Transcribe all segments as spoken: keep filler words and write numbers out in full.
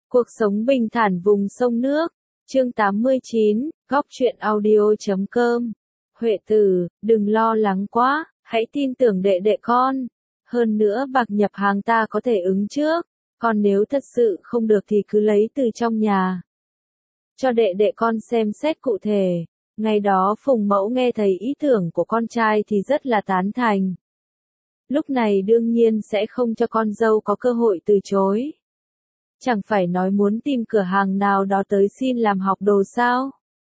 Cuộc sống bình thản vùng sông nước. Chương tám mươi chín, góc truyện audio chấm com. Huệ tử, đừng lo lắng quá, hãy tin tưởng đệ đệ con. Hơn nữa bạc nhập hàng ta có thể ứng trước, còn nếu thật sự không được thì cứ lấy từ trong nhà. Cho đệ đệ con xem xét cụ thể. Ngày đó Phùng Mẫu nghe thấy ý tưởng của con trai thì rất là tán thành. Lúc này đương nhiên sẽ không cho con dâu có cơ hội từ chối. Chẳng phải nói muốn tìm cửa hàng nào đó tới xin làm học đồ sao?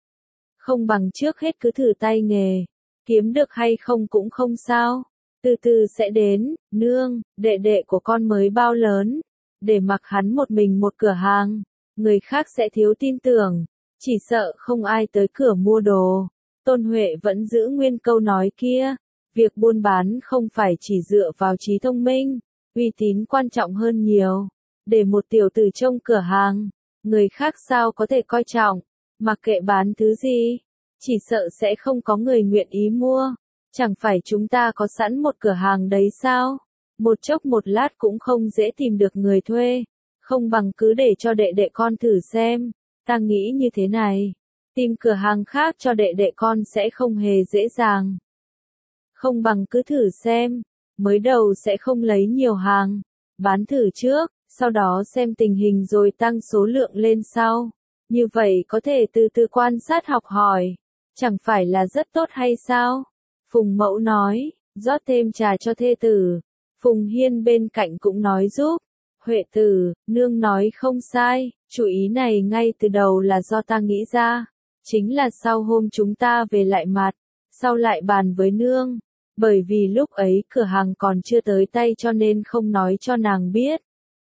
Không bằng trước hết cứ thử tay nghề, kiếm được hay không cũng không sao. Từ từ sẽ đến, nương, đệ đệ của con mới bao lớn, để mặc hắn một mình một cửa hàng, người khác sẽ thiếu tin tưởng, chỉ sợ không ai tới cửa mua đồ. Tôn Huệ vẫn giữ nguyên câu nói kia, việc buôn bán không phải chỉ dựa vào trí thông minh, uy tín quan trọng hơn nhiều. Để một tiểu tử trông cửa hàng, người khác sao có thể coi trọng, mặc kệ bán thứ gì, chỉ sợ sẽ không có người nguyện ý mua. Chẳng phải chúng ta có sẵn một cửa hàng đấy sao? Một chốc một lát cũng không dễ tìm được người thuê, không bằng cứ để cho đệ đệ con thử xem. Ta nghĩ như thế này, tìm cửa hàng khác cho đệ đệ con sẽ không hề dễ dàng. Không bằng cứ thử xem, mới đầu sẽ không lấy nhiều hàng, bán thử trước, sau đó xem tình hình rồi tăng số lượng lên sau. Như vậy có thể từ từ quan sát học hỏi, chẳng phải là rất tốt hay sao? Phùng Mẫu nói, rót thêm trà cho thê tử. Phùng Hiên bên cạnh cũng nói giúp. Huệ tử, nương nói không sai, chủ ý này ngay từ đầu là do ta nghĩ ra. Chính là sau hôm chúng ta về lại mặt, sau lại bàn với nương. Bởi vì lúc ấy cửa hàng còn chưa tới tay cho nên không nói cho nàng biết.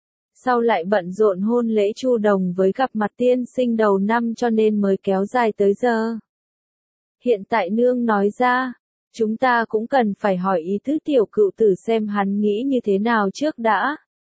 Sau lại bận rộn hôn lễ Chu Đồng với gặp mặt tiên sinh đầu năm cho nên mới kéo dài tới giờ. Hiện tại nương nói ra, chúng ta cũng cần phải hỏi ý tứ tiểu cựu tử xem hắn nghĩ như thế nào trước đã.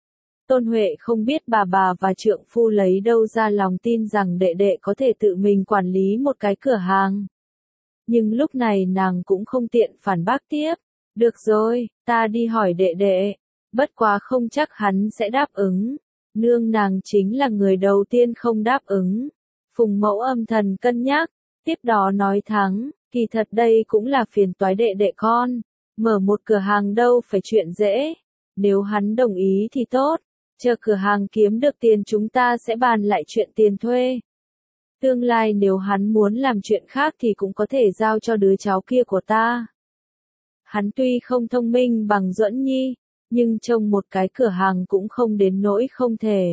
Tôn Huệ không biết bà bà và trượng phu lấy đâu ra lòng tin rằng đệ đệ có thể tự mình quản lý một cái cửa hàng. Nhưng lúc này nàng cũng không tiện phản bác tiếp. Được rồi, ta đi hỏi đệ đệ. Bất quá không chắc hắn sẽ đáp ứng. Nương nàng chính là người đầu tiên không đáp ứng. Phùng Mẫu âm thầm cân nhắc, tiếp đó nói thẳng, kỳ thật đây cũng là phiền toái đệ đệ con. Mở một cửa hàng đâu phải chuyện dễ. Nếu hắn đồng ý thì tốt. Chờ cửa hàng kiếm được tiền chúng ta sẽ bàn lại chuyện tiền thuê. Tương lai nếu hắn muốn làm chuyện khác thì cũng có thể giao cho đứa cháu kia của ta. Hắn tuy không thông minh bằng Duẫn Nhi, nhưng trông một cái cửa hàng cũng không đến nỗi không thể.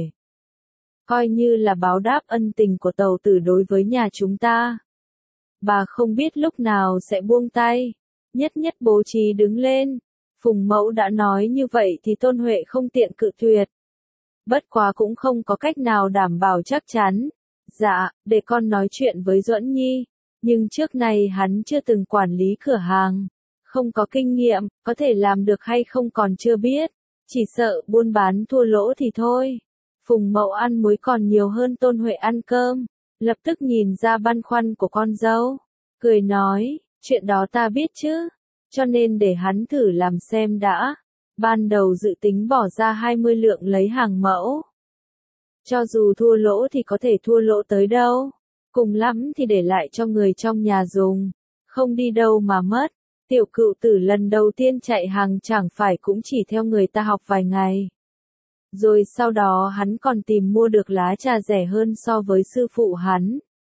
Coi như là báo đáp ân tình của tàu tử đối với nhà chúng ta. Bà không biết lúc nào sẽ buông tay, nhất nhất bố trí đứng lên. Phùng Mẫu đã nói như vậy thì Tôn Huệ không tiện cự tuyệt. Bất quá cũng không có cách nào đảm bảo chắc chắn. Dạ, để con nói chuyện với Duẫn Nhi, nhưng trước này hắn chưa từng quản lý cửa hàng. Không có kinh nghiệm, có thể làm được hay không còn chưa biết, chỉ sợ buôn bán thua lỗ thì thôi. Phùng Mẫu ăn muối còn nhiều hơn Tôn Huệ ăn cơm, lập tức nhìn ra băn khoăn của con dâu, cười nói, chuyện đó ta biết chứ, cho nên để hắn thử làm xem đã. Ban đầu dự tính bỏ ra hai mươi lượng lấy hàng mẫu. Cho dù thua lỗ thì có thể thua lỗ tới đâu, cùng lắm thì để lại cho người trong nhà dùng, không đi đâu mà mất. Tiểu cựu tử lần đầu tiên chạy hàng chẳng phải cũng chỉ theo người ta học vài ngày. Rồi sau đó hắn còn tìm mua được lá trà rẻ hơn so với sư phụ hắn.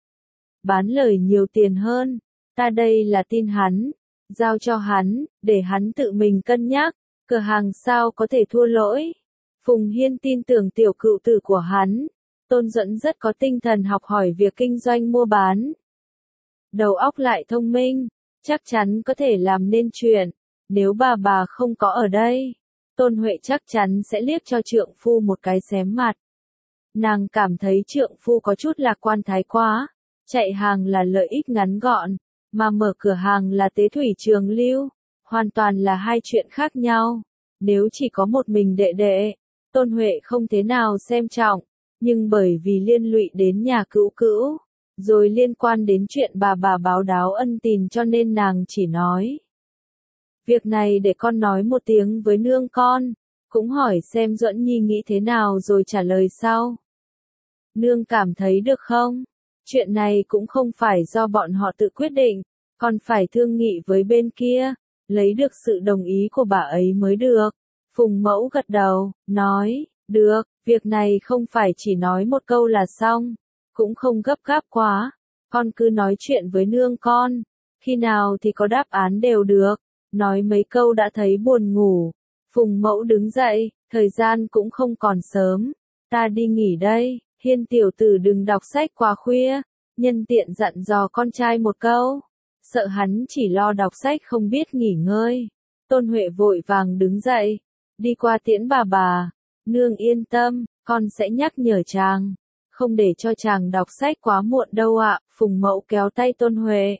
Bán lời nhiều tiền hơn, ta đây là tin hắn, giao cho hắn, để hắn tự mình cân nhắc, cửa hàng sao có thể thua lỗi. Phùng Hiên tin tưởng tiểu cựu tử của hắn, Tôn Duẫn rất có tinh thần học hỏi việc kinh doanh mua bán. Đầu óc lại thông minh. Chắc chắn có thể làm nên chuyện, nếu bà bà không có ở đây, Tôn Huệ chắc chắn sẽ liếc cho trượng phu một cái xém mặt. Nàng cảm thấy trượng phu có chút lạc quan thái quá, chạy hàng là lợi ích ngắn gọn, mà mở cửa hàng là tế thủy trường lưu, hoàn toàn là hai chuyện khác nhau. Nếu chỉ có một mình đệ đệ, Tôn Huệ không thế nào xem trọng, nhưng bởi vì liên lụy đến nhà cữu cữu, rồi liên quan đến chuyện bà bà báo đáo ân tình cho nên nàng chỉ nói. Việc này để con nói một tiếng với nương con, cũng hỏi xem Duẫn Nhi nghĩ thế nào rồi trả lời sau. Nương cảm thấy được không? Chuyện này cũng không phải do bọn họ tự quyết định, còn phải thương nghị với bên kia, lấy được sự đồng ý của bà ấy mới được. Phùng Mẫu gật đầu, nói, được, việc này không phải chỉ nói một câu là xong, cũng không gấp gáp quá, con cứ nói chuyện với nương con, khi nào thì có đáp án đều được, nói mấy câu đã thấy buồn ngủ. Phùng Mẫu đứng dậy, thời gian cũng không còn sớm, ta đi nghỉ đây, Hiên tiểu tử đừng đọc sách quá khuya, nhân tiện dặn dò con trai một câu, sợ hắn chỉ lo đọc sách không biết nghỉ ngơi. Tôn Huệ vội vàng đứng dậy, đi qua tiễn bà bà, nương yên tâm, con sẽ nhắc nhở chàng, không để cho chàng đọc sách quá muộn đâu ạ. Phùng Mẫu kéo tay Tôn Huệ,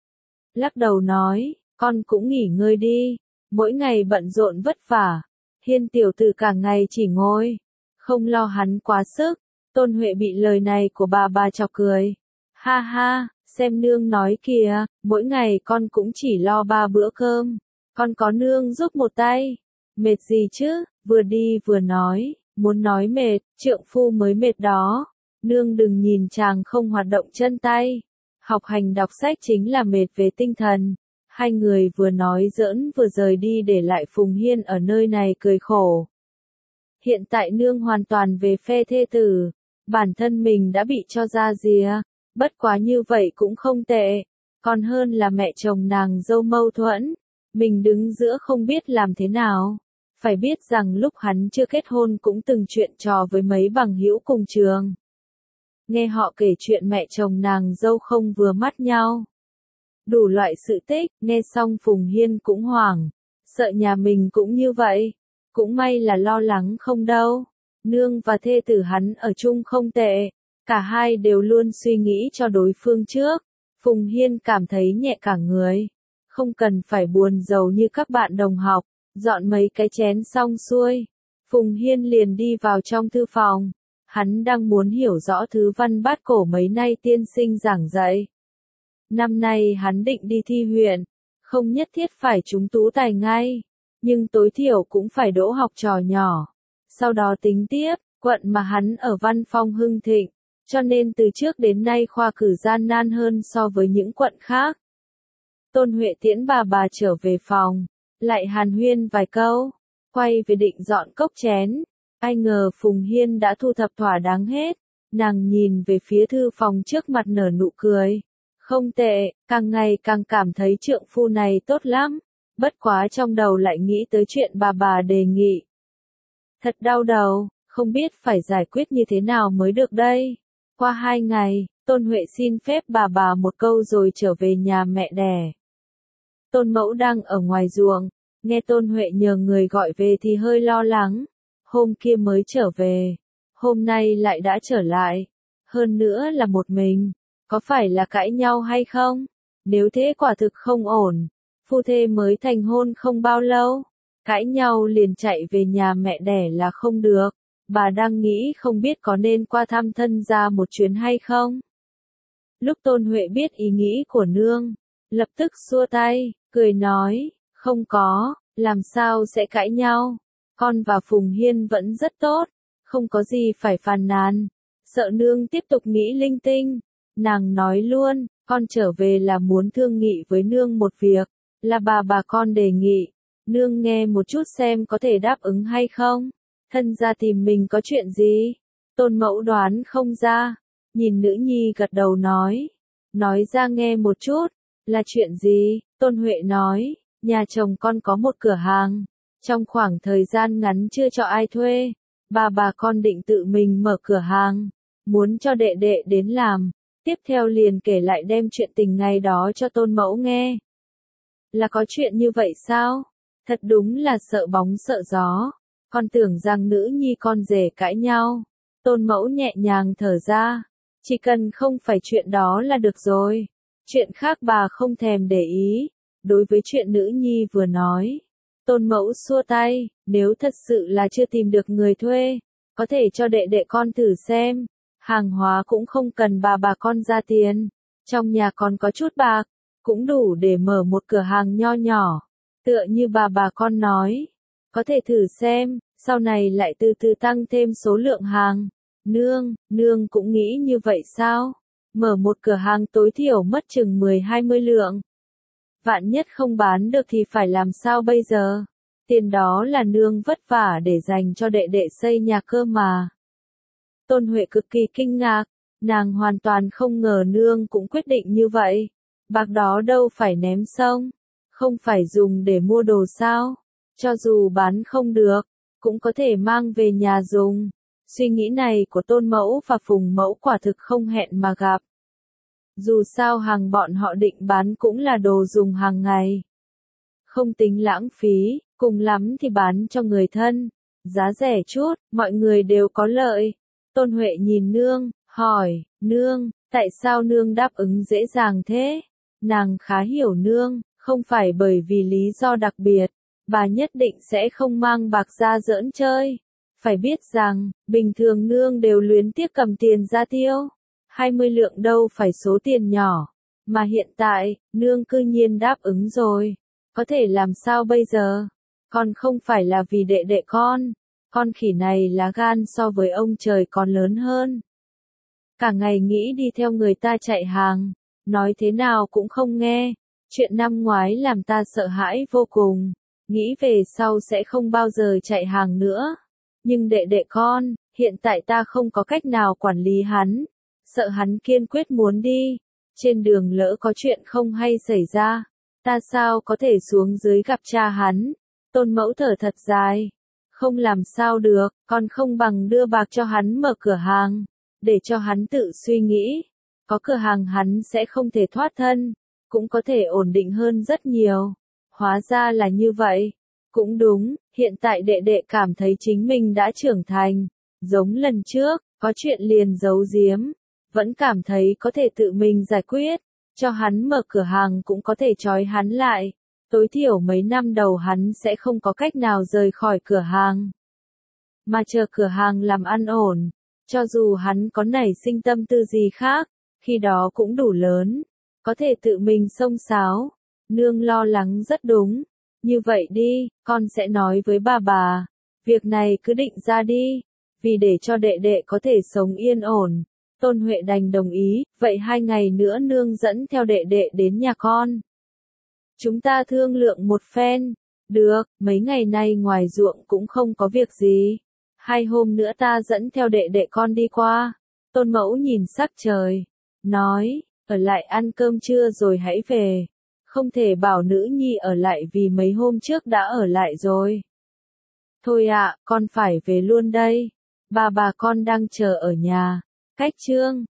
lắc đầu nói, con cũng nghỉ ngơi đi, mỗi ngày bận rộn vất vả, Hiên tiểu tử cả ngày chỉ ngồi, không lo hắn quá sức. Tôn Huệ bị lời này của bà bà chọc cười, ha ha, xem nương nói kìa, mỗi ngày con cũng chỉ lo ba bữa cơm, con có nương giúp một tay, mệt gì chứ, vừa đi vừa nói, muốn nói mệt, trượng phu mới mệt đó, nương đừng nhìn chàng không hoạt động chân tay, học hành đọc sách chính là mệt về tinh thần. Hai người vừa nói giỡn vừa rời đi để lại Phùng Hiên ở nơi này cười khổ. Hiện tại nương hoàn toàn về phe thê tử, bản thân mình đã bị cho ra rìa, bất quá như vậy cũng không tệ, còn hơn là mẹ chồng nàng dâu mâu thuẫn, mình đứng giữa không biết làm thế nào. Phải biết rằng lúc hắn chưa kết hôn cũng từng chuyện trò với mấy bằng hữu cùng trường. Nghe họ kể chuyện mẹ chồng nàng dâu không vừa mắt nhau. Đủ loại sự tích, nghe xong Phùng Hiên cũng hoảng, sợ nhà mình cũng như vậy, cũng may là lo lắng không đâu. Nương và thê tử hắn ở chung không tệ, cả hai đều luôn suy nghĩ cho đối phương trước. Phùng Hiên cảm thấy nhẹ cả người, không cần phải buồn rầu như các bạn đồng học, dọn mấy cái chén xong xuôi. Phùng Hiên liền đi vào trong thư phòng, hắn đang muốn hiểu rõ thứ văn bát cổ mấy nay tiên sinh giảng dạy. Năm nay hắn định đi thi huyện, không nhất thiết phải trúng tú tài ngay, nhưng tối thiểu cũng phải đỗ học trò nhỏ. Sau đó tính tiếp, quận mà hắn ở văn phong hưng thịnh, cho nên từ trước đến nay khoa cử gian nan hơn so với những quận khác. Tôn Huệ tiễn bà bà trở về phòng, lại hàn huyên vài câu, quay về định dọn cốc chén. Ai ngờ Phùng Hiên đã thu thập thỏa đáng hết, nàng nhìn về phía thư phòng trước mặt nở nụ cười. Không tệ, càng ngày càng cảm thấy trượng phu này tốt lắm, bất quá trong đầu lại nghĩ tới chuyện bà bà đề nghị. Thật đau đầu, không biết phải giải quyết như thế nào mới được đây. Qua hai ngày, Tôn Huệ xin phép bà bà một câu rồi trở về nhà mẹ đẻ. Tôn Mẫu đang ở ngoài ruộng, nghe Tôn Huệ nhờ người gọi về thì hơi lo lắng. Hôm kia mới trở về, hôm nay lại đã trở lại, hơn nữa là một mình, có phải là cãi nhau hay không? Nếu thế quả thực không ổn, phu thê mới thành hôn không bao lâu, cãi nhau liền chạy về nhà mẹ đẻ là không được. Bà đang nghĩ không biết có nên qua thăm thân gia một chuyến hay không. Lúc Tôn Huệ biết ý nghĩ của nương, lập tức xua tay, cười nói, không có, làm sao sẽ cãi nhau. Con và Phùng Hiên vẫn rất tốt, không có gì phải phàn nàn. Sợ nương tiếp tục nghĩ linh tinh, nàng nói luôn, con trở về là muốn thương nghị với nương một việc, là bà bà con đề nghị, nương nghe một chút xem có thể đáp ứng hay không. Thân gia tìm mình có chuyện gì? Tôn Mẫu đoán không ra, nhìn nữ nhi gật đầu nói, nói ra nghe một chút, là chuyện gì? Tôn Huệ nói, nhà chồng con có một cửa hàng, trong khoảng thời gian ngắn chưa cho ai thuê, bà bà con định tự mình mở cửa hàng, muốn cho đệ đệ đến làm. Tiếp theo liền kể lại đem chuyện tình ngày đó cho Tôn Mẫu nghe. Là có chuyện như vậy sao? Thật đúng là sợ bóng sợ gió. Con tưởng rằng nữ nhi con rể cãi nhau. Tôn Mẫu nhẹ nhàng thở ra. Chỉ cần không phải chuyện đó là được rồi. Chuyện khác bà không thèm để ý. Đối với chuyện nữ nhi vừa nói, Tôn Mẫu xua tay, nếu thật sự là chưa tìm được người thuê, có thể cho đệ đệ con thử xem. Hàng hóa cũng không cần bà bà con ra tiền. Trong nhà còn có chút bạc, cũng đủ để mở một cửa hàng nho nhỏ. Tựa như bà bà con nói, có thể thử xem, sau này lại từ từ tăng thêm số lượng hàng. Nương, nương cũng nghĩ như vậy sao? Mở một cửa hàng tối thiểu mất chừng mười hai mươi lượng. Vạn nhất không bán được thì phải làm sao bây giờ? Tiền đó là nương vất vả để dành cho đệ đệ xây nhà cơ mà. Tôn Huệ cực kỳ kinh ngạc, nàng hoàn toàn không ngờ nương cũng quyết định như vậy. Bạc đó đâu phải ném sông, không phải dùng để mua đồ sao? Cho dù bán không được, cũng có thể mang về nhà dùng. Suy nghĩ này của Tôn Mẫu và Phùng Mẫu quả thực không hẹn mà gặp. Dù sao hàng bọn họ định bán cũng là đồ dùng hàng ngày. Không tính lãng phí, cùng lắm thì bán cho người thân. Giá rẻ chút, mọi người đều có lợi. Tôn Huệ nhìn nương, hỏi, nương, tại sao nương đáp ứng dễ dàng thế? Nàng khá hiểu nương, không phải bởi vì lý do đặc biệt, bà nhất định sẽ không mang bạc ra giỡn chơi. Phải biết rằng, bình thường nương đều luyến tiếc cầm tiền ra tiêu. hai mươi lượng đâu phải số tiền nhỏ, mà hiện tại, nương cư nhiên đáp ứng rồi. Có thể làm sao bây giờ? Còn không phải là vì đệ đệ con. Con khỉ này lá gan so với ông trời còn lớn hơn. Cả ngày nghĩ đi theo người ta chạy hàng, nói thế nào cũng không nghe. Chuyện năm ngoái làm ta sợ hãi vô cùng, nghĩ về sau sẽ không bao giờ chạy hàng nữa. Nhưng đệ đệ con, hiện tại ta không có cách nào quản lý hắn, sợ hắn kiên quyết muốn đi. Trên đường lỡ có chuyện không hay xảy ra, ta sao có thể xuống dưới gặp cha hắn? Tôn Mẫu thở thật dài. Không làm sao được, còn không bằng đưa bạc cho hắn mở cửa hàng, để cho hắn tự suy nghĩ. Có cửa hàng hắn sẽ không thể thoát thân, cũng có thể ổn định hơn rất nhiều. Hóa ra là như vậy. Cũng đúng, hiện tại đệ đệ cảm thấy chính mình đã trưởng thành. Giống lần trước, có chuyện liền giấu giếm, vẫn cảm thấy có thể tự mình giải quyết. Cho hắn mở cửa hàng cũng có thể trói hắn lại. Tối thiểu mấy năm đầu hắn sẽ không có cách nào rời khỏi cửa hàng. Mà chờ cửa hàng làm ăn ổn, cho dù hắn có nảy sinh tâm tư gì khác, khi đó cũng đủ lớn, có thể tự mình xông xáo. Nương lo lắng rất đúng. Như vậy đi, con sẽ nói với bà bà. Việc này cứ định ra đi, vì để cho đệ đệ có thể sống yên ổn. Tôn Huệ đành đồng ý, vậy hai ngày nữa nương dẫn theo đệ đệ đến nhà con. Chúng ta thương lượng một phen. Được, mấy ngày nay ngoài ruộng cũng không có việc gì. Hai hôm nữa ta dẫn theo đệ đệ con đi qua. Tôn Mẫu nhìn sắc trời, nói, ở lại ăn cơm trưa rồi hãy về. Không thể bảo nữ nhi ở lại vì mấy hôm trước đã ở lại rồi. Thôi ạ, con phải về luôn đây. Bà bà con đang chờ ở nhà. Cách chương